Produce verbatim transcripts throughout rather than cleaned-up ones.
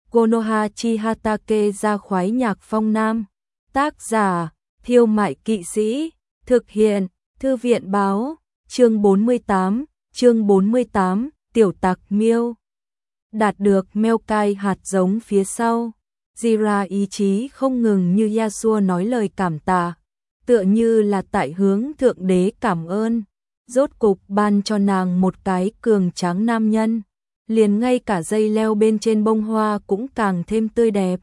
Konoha Hatake ra khoái nhạc phong nam. Tác giả, Thiêu Mại Kỵ Sĩ. Thực hiện, Thư viện báo. Chương bốn mươi tám, chương bốn mươi tám, Tiểu Tặc Miêu. Đạt được Maokai hạt giống phía sau, Jira ý chí không ngừng như Yasuo nói lời cảm tạ, tựa như là tại hướng thượng đế cảm ơn, rốt cục ban cho nàng một cái cường tráng nam nhân, liền ngay cả dây leo bên trên bông hoa cũng càng thêm tươi đẹp.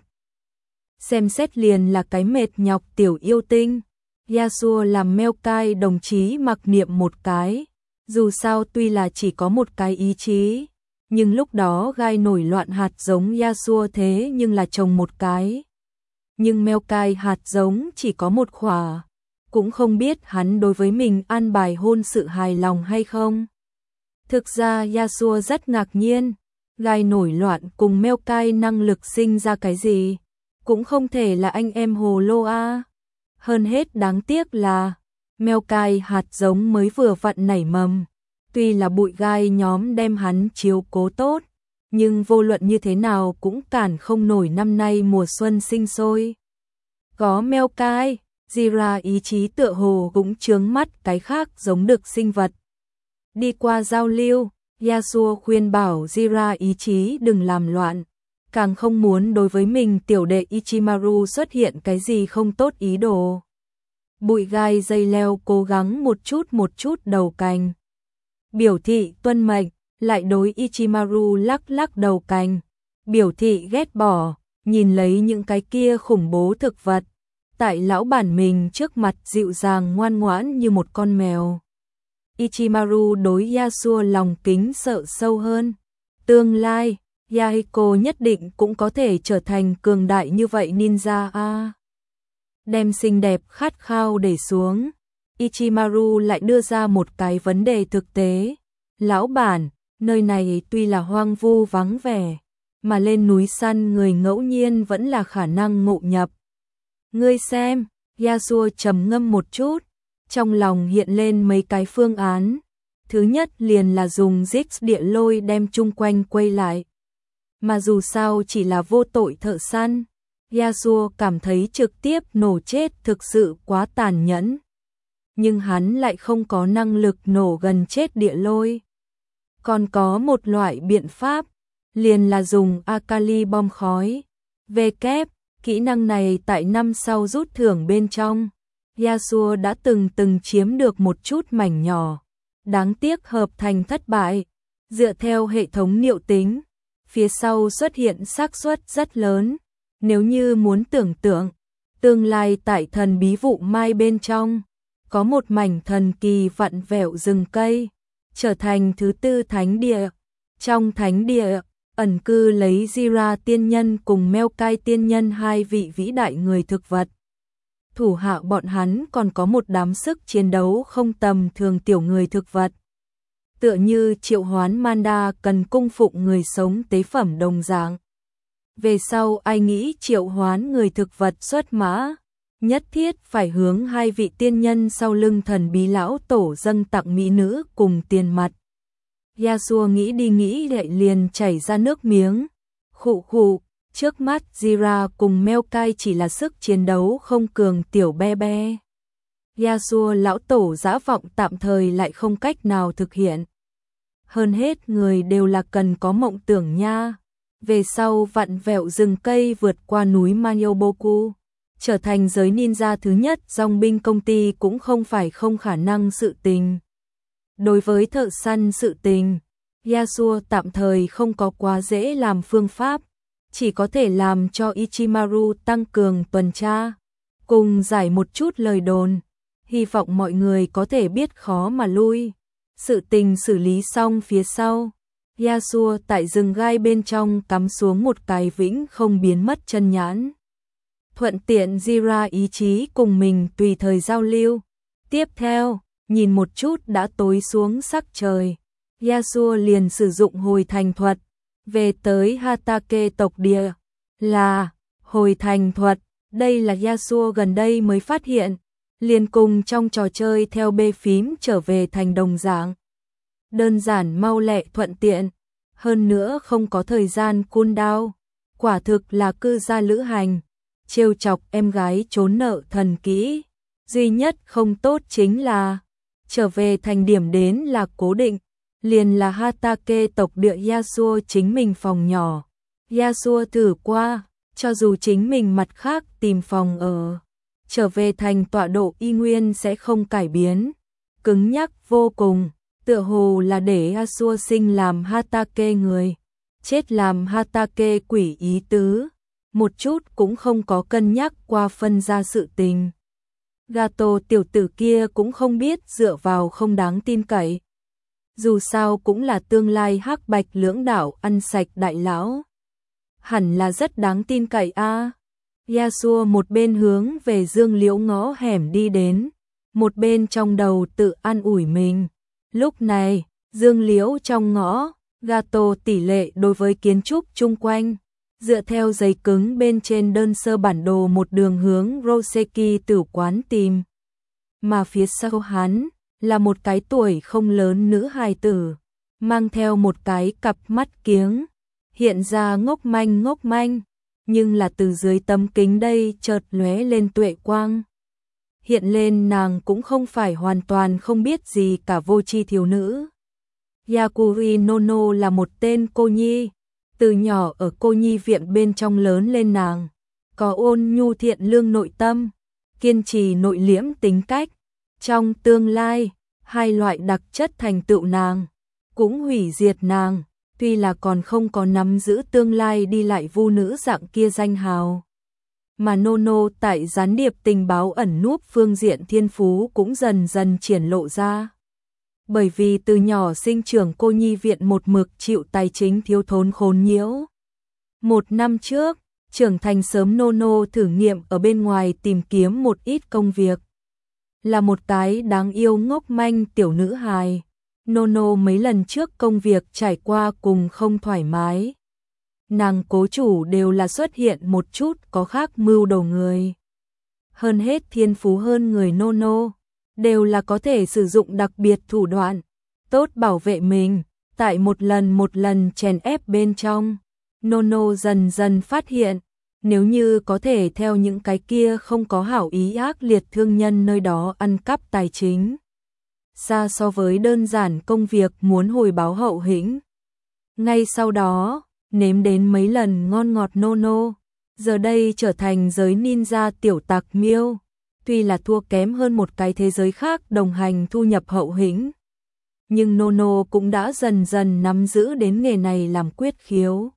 Xem xét liền là cái mệt nhọc tiểu yêu tinh. Yasuo làm Maokai đồng chí mặc niệm một cái, dù sao tuy là chỉ có một cái ý chí, nhưng lúc đó gai nổi loạn hạt giống Yasuo thế nhưng là trồng một cái. Nhưng Maokai hạt giống chỉ có một khỏa, cũng không biết hắn đối với mình an bài hôn sự hài lòng hay không. Thực ra Yasuo rất ngạc nhiên, gai nổi loạn cùng Maokai năng lực sinh ra cái gì, cũng không thể là anh em hồ lô a. Hơn hết đáng tiếc là Maokai hạt giống mới vừa vặn nảy mầm, tuy là bụi gai nhóm đem hắn chiếu cố tốt, nhưng vô luận như thế nào cũng cản không nổi năm nay mùa xuân sinh sôi. Có Maokai, Jira ý chí tựa hồ cũng chướng mắt cái khác giống được sinh vật. Đi qua giao lưu, Yasuo khuyên bảo Jira ý chí đừng làm loạn, càng không muốn đối với mình tiểu đệ Ichimaru xuất hiện cái gì không tốt ý đồ. Bụi gai dây leo cố gắng một chút một chút đầu cành, biểu thị tuân mệnh, lại đối Ichimaru lắc lắc đầu cành, biểu thị ghét bỏ, nhìn lấy những cái kia khủng bố thực vật, tại lão bản mình trước mặt dịu dàng ngoan ngoãn như một con mèo. Ichimaru đối Yasuo lòng kính sợ sâu hơn, tương lai Yahiko nhất định cũng có thể trở thành cường đại như vậy ninja a. Đem xinh đẹp khát khao để xuống, Ichimaru lại đưa ra một cái vấn đề thực tế. Lão bản, nơi này tuy là hoang vu vắng vẻ, mà lên núi săn người ngẫu nhiên vẫn là khả năng ngộ nhập. Ngươi xem, Yasuo trầm ngâm một chút, trong lòng hiện lên mấy cái phương án. Thứ nhất liền là dùng Zix địa lôi đem chung quanh quay lại. Mà dù sao chỉ là vô tội thợ săn, Yasuo cảm thấy trực tiếp nổ chết thực sự quá tàn nhẫn. Nhưng hắn lại không có năng lực nổ gần chết địa lôi. Còn có một loại biện pháp, liền là dùng Akali bom khói. Về kép, kỹ năng này tại năm sau rút thưởng bên trong, Yasuo đã từng từng chiếm được một chút mảnh nhỏ. Đáng tiếc hợp thành thất bại. Dựa theo hệ thống niệu tính, phía sau xuất hiện xác suất rất lớn. Nếu như muốn tưởng tượng, tương lai tại thần bí vụ mai bên trong, có một mảnh thần kỳ vặn vẹo rừng cây, trở thành thứ tư thánh địa. Trong thánh địa, ẩn cư lấy Jira tiên nhân cùng Maokai tiên nhân hai vị vĩ đại người thực vật. Thủ hạ bọn hắn còn có một đám sức chiến đấu không tầm thường tiểu người thực vật. Tựa như triệu hoán Manda cần cung phụng người sống tế phẩm đồng dạng. Về sau ai nghĩ triệu hoán người thực vật xuất mã, nhất thiết phải hướng hai vị tiên nhân sau lưng thần bí lão tổ dâng tặng mỹ nữ cùng tiền mặt. Yasuo nghĩ đi nghĩ lại liền chảy ra nước miếng. Khụ khụ, trước mắt Jira cùng Maokai chỉ là sức chiến đấu không cường tiểu be be. Yasuo lão tổ dã vọng tạm thời lại không cách nào thực hiện. Hơn hết người đều là cần có mộng tưởng nha. Về sau vặn vẹo rừng cây vượt qua núi Manyoboku, trở thành giới ninja thứ nhất dòng binh công ty cũng không phải không khả năng sự tình. Đối với thợ săn sự tình, Yasuo tạm thời không có quá dễ làm phương pháp, chỉ có thể làm cho Ichimaru tăng cường tuần tra, cùng giải một chút lời đồn, hy vọng mọi người có thể biết khó mà lui. Sự tình xử lý xong phía sau, Yasuo tại rừng gai bên trong cắm xuống một cái vĩnh không biến mất chân nhãn. Thuận tiện Jira ý chí cùng mình tùy thời giao lưu. Tiếp theo, nhìn một chút đã tối xuống sắc trời, Yasuo liền sử dụng hồi thành thuật, về tới Hatake tộc địa. Là, hồi thành thuật, đây là Yasuo gần đây mới phát hiện, liền cùng trong trò chơi theo bê phím trở về thành đồng dạng. Đơn giản mau lẹ thuận tiện, hơn nữa không có thời gian cooldown, quả thực là cư gia lữ hành, trêu chọc em gái trốn nợ thần kỹ. Duy nhất không tốt chính là trở về thành điểm đến là cố định, liền là Hatake tộc địa Yasuo chính mình phòng nhỏ. Yasuo thử qua, cho dù chính mình mặt khác tìm phòng ở, trở về thành tọa độ y nguyên sẽ không cải biến. Cứng nhắc vô cùng, tựa hồ là để Yasuo sinh làm Hatake người, chết làm Hatake quỷ ý tứ, một chút cũng không có cân nhắc qua phân ra sự tình. Gato tiểu tử kia cũng không biết dựa vào không đáng tin cậy. Dù sao cũng là tương lai hắc bạch lưỡng đạo ăn sạch đại lão. Hẳn là rất đáng tin cậy a. À. Yasuo một bên hướng về Dương Liễu ngõ hẻm đi đến, một bên trong đầu tự an ủi mình. Lúc này, Dương Liễu trong ngõ, Gato tỷ lệ đối với kiến trúc chung quanh, dựa theo giấy cứng bên trên đơn sơ bản đồ một đường hướng Roseki tử quán tìm. Mà phía sau hắn là một cái tuổi không lớn nữ hài tử, mang theo một cái cặp mắt kiếng, hiện ra ngốc manh ngốc manh, nhưng là từ dưới tấm kính đây chợt lóe lên tuệ quang. Hiện lên nàng cũng không phải hoàn toàn không biết gì cả vô tri thiếu nữ. Yakuri Nono là một tên cô nhi, từ nhỏ ở cô nhi viện bên trong lớn lên nàng, có ôn nhu thiện lương nội tâm, kiên trì nội liễm tính cách. Trong tương lai, hai loại đặc chất thành tựu nàng, cũng hủy diệt nàng, tuy là còn không có nắm giữ tương lai đi lại vu nữ dạng kia danh hào. Mà Nono tại gián điệp tình báo ẩn núp phương diện thiên phú cũng dần dần triển lộ ra. Bởi vì từ nhỏ sinh trưởng cô nhi viện một mực chịu tài chính thiếu thốn khốn nhiễu. Một năm trước, trưởng thành sớm Nono thử nghiệm ở bên ngoài tìm kiếm một ít công việc. Là một cái đáng yêu ngốc manh tiểu nữ hài. Nono mấy lần trước công việc trải qua cùng không thoải mái. Nàng cố chủ đều là xuất hiện một chút có khác mưu đồ người. Hơn hết thiên phú hơn người Nono, đều là có thể sử dụng đặc biệt thủ đoạn, tốt bảo vệ mình. Tại một lần một lần chèn ép bên trong, Nono dần dần phát hiện, nếu như có thể theo những cái kia không có hảo ý ác liệt thương nhân nơi đó ăn cắp tài chính, xa so với đơn giản công việc muốn hồi báo hậu hĩnh. Ngay sau đó, nếm đến mấy lần ngon ngọt Nono, giờ đây trở thành giới ninja tiểu tặc miêu, tuy là thua kém hơn một cái thế giới khác đồng hành thu nhập hậu hĩnh. Nhưng Nono cũng đã dần dần nắm giữ đến nghề này làm quyết khiếu.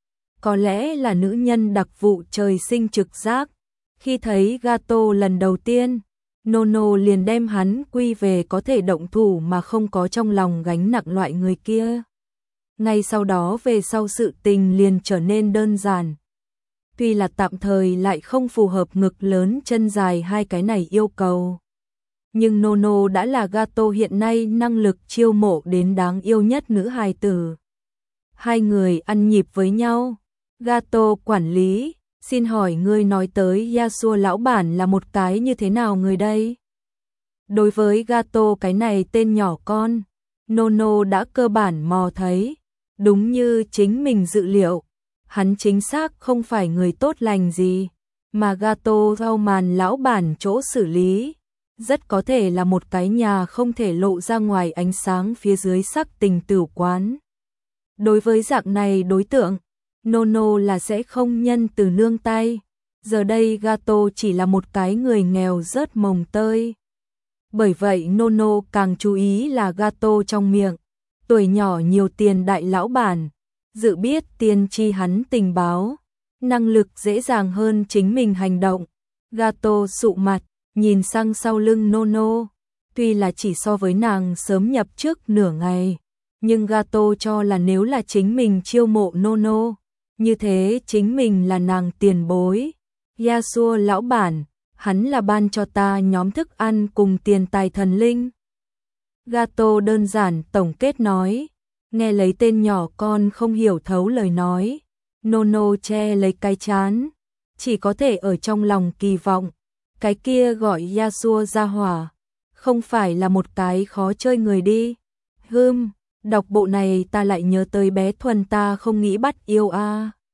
Có lẽ là nữ nhân đặc vụ trời sinh trực giác. Khi thấy Gato lần đầu tiên, Nono liền đem hắn quy về có thể động thủ mà không có trong lòng gánh nặng loại người kia. Ngay sau đó về sau sự tình liền trở nên đơn giản. Tuy là tạm thời lại không phù hợp ngực lớn chân dài hai cái này yêu cầu. Nhưng Nono đã là Gato hiện nay năng lực chiêu mộ đến đáng yêu nhất nữ hài tử. Hai người ăn nhịp với nhau. Gato quản lý, xin hỏi ngươi nói tới Yasuo lão bản là một cái như thế nào người đây? Đối với Gato cái này tên nhỏ con, Nono đã cơ bản mò thấy, đúng như chính mình dự liệu, hắn chính xác không phải người tốt lành gì, mà Gato rau màn lão bản chỗ xử lý, rất có thể là một cái nhà không thể lộ ra ngoài ánh sáng phía dưới sắc tình tử quán. Đối với dạng này đối tượng, Nono là sẽ không nhân từ nương tay. Giờ đây Gato chỉ là một cái người nghèo rớt mồng tơi. Bởi vậy Nono càng chú ý là Gato trong miệng, tuổi nhỏ nhiều tiền đại lão bản, dự biết tiên tri hắn tình báo, năng lực dễ dàng hơn chính mình hành động. Gato sụ mặt, nhìn sang sau lưng Nono, tuy là chỉ so với nàng sớm nhập trước nửa ngày, nhưng Gato cho là nếu là chính mình chiêu mộ Nono, như thế chính mình là nàng tiền bối. Yasuo lão bản, hắn là ban cho ta nhóm thức ăn cùng tiền tài thần linh. Gato đơn giản tổng kết nói, nghe lấy tên nhỏ con không hiểu thấu lời nói. Nono che lấy cái chán, chỉ có thể ở trong lòng kỳ vọng, cái kia gọi Yasuo ra hỏa, không phải là một cái khó chơi người đi. Hừm, đọc bộ này ta lại nhớ tới bé Thuần ta không nghĩ bắt yêu a. À.